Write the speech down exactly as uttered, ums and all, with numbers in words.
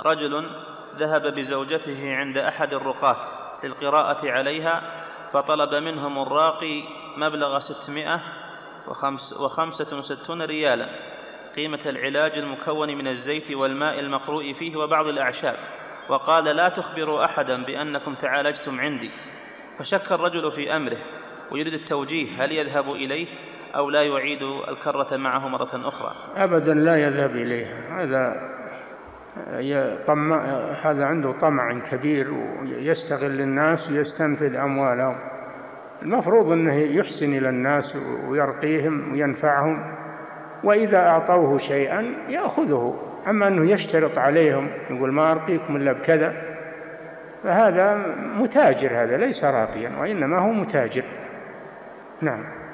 رجل ذهب بزوجته عند أحد الرقاة للقراءة عليها، فطلب منهم الراقي مبلغ ستمائة وخمسة وستون ريالا قيمة العلاج المكون من الزيت والماء المقروء فيه وبعض الأعشاب، وقال: لا تخبروا أحدا بأنكم تعالجتم عندي. فشك الرجل في أمره ويريد التوجيه، هل يذهب إليه أو لا يعيد الكرة معه مرة أخرى؟ أبدا لا يذهب إليه، هذا طمع، هذا عنده طمع كبير ويستغل الناس ويستنفذ أموالهم. المفروض أنه يحسن إلى الناس ويرقيهم وينفعهم، وإذا أعطوه شيئا يأخذه. أما أنه يشترط عليهم يقول ما أرقيكم إلا بكذا، فهذا متاجر، هذا ليس راقيا وإنما هو متاجر. نعم.